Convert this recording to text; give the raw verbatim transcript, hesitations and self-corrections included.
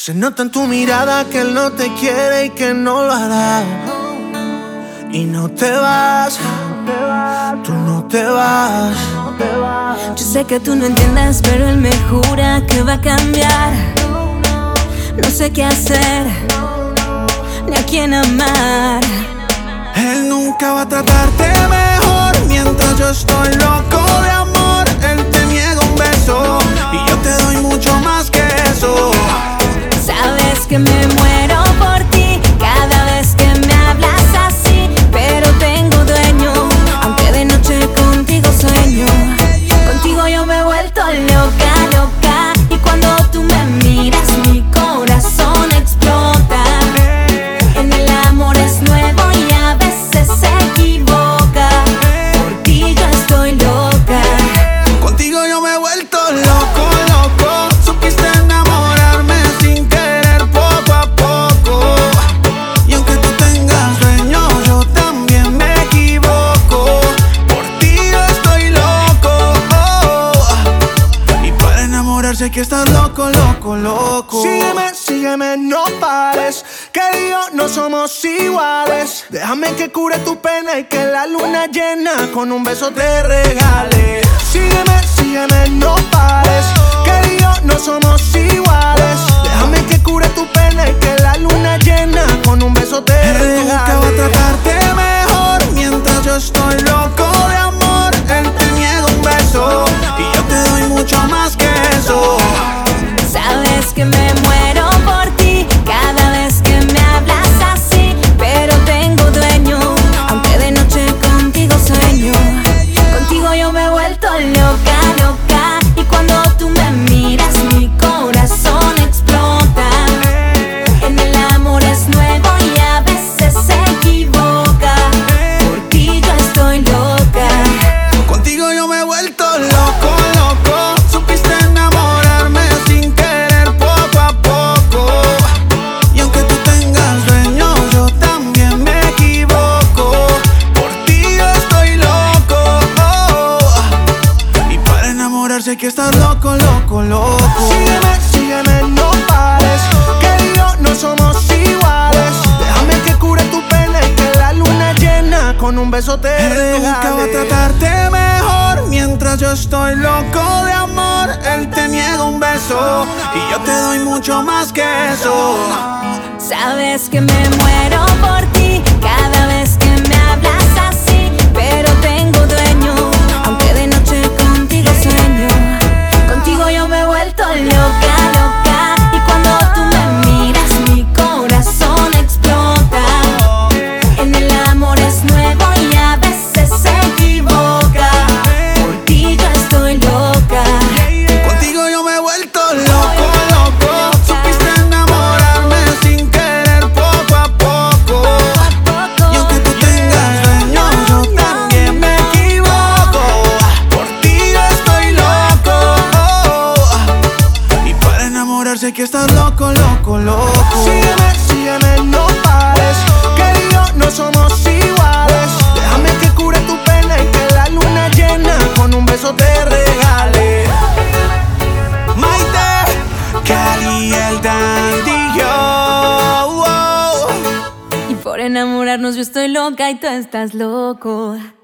Se nota en tu mirada que él no te quiere y que no lo hará. Y no te vas, tú no te vas. Yo sé que tú no entiendes, pero él me jura que va a cambiar. No sé qué hacer, ni a quién amar. Él nunca va a tratarte mejor mientras yo estoy loco de amor. Él te niega un beso y yo te doy mucho más que eso. Sabes que me muero por ti cada vez que me hablas así, pero tengo dueño, aunque de noche contigo sueño. Contigo yo me he vuelto loca, loca, y cuando tú me miras mi corazón explota. En el amor es nuevo y a veces se equivoca. Por ti yo estoy loca. Contigo yo me he vuelto loco, loco. Supiste enamorarme sin querer poco a poco. Y aunque tú tengas dueño, yo también me equivoco. Por ti yo estoy loco, oh. Y para enamorarse que estás loco, loco, loco. Sígueme, sígueme, no pares, que él y yo no somos iguales. Déjame que cure tu pena y que la luna llena con un beso te regale. Sígueme, sígueme, no pares, que él y yo no somos iguales. Déjame que cure tu pena y que la luna llena con un beso te regale. Él nunca va a tratarte mejor mientras yo estoy loco de amor. Él te niega un beso y yo te doy mucho más que eso. Sabes que me muero por ti cada vez que me hablas así, pero tengo dueño, aunque de noche contigo sueño. Contigo yo me he vuelto loca, loca, y cuando tú me miras mi corazón explota. En el amor es nuevo y a veces se equivoca. Por ti yo estoy loca. Contigo yo me he vuelto loco, loco. Supiste enamorarme sin querer poco a poco. Y aunque tú tengas dueño, yo también me equivoco. Por ti yo estoy loco, oh. Y para enamorarse que estás loco, loco, loco. Sígueme, sígueme, no pares, que él y yo no somos iguales. Déjame que cure tu pena y que la luna llena con un beso te regale. Él nunca va a tratarte mejor mientras yo estoy loco de amor. Él te niega un beso y yo te doy mucho más que eso. Sabes que me muero por ti cada vez que me hablas así, pero tengo dueño, aunque de noche contigo sueño. Contigo yo me he vuelto loca, loca, y cuando tú me miras mi corazón explota. En el amor es nuevo y a veces se equivoca. Por ti yo estoy loca. Contigo yo me he vuelto loco, loco. Supiste enamorarme sin querer poco a poco. Y aunque tú tengas dueño, yo también me equivoco. Por ti yo estoy loco, oh. Y para enamorarse que estás loco, loco, loco. Sígueme, sígueme, no pares, que él y yo no somos iguales. Déjame que cure tu pena y que la luna llena con un beso te regale. Maite, Cali, el Dandy, yo, oh. Y por enamorarnos yo estoy loca y tú estás loco.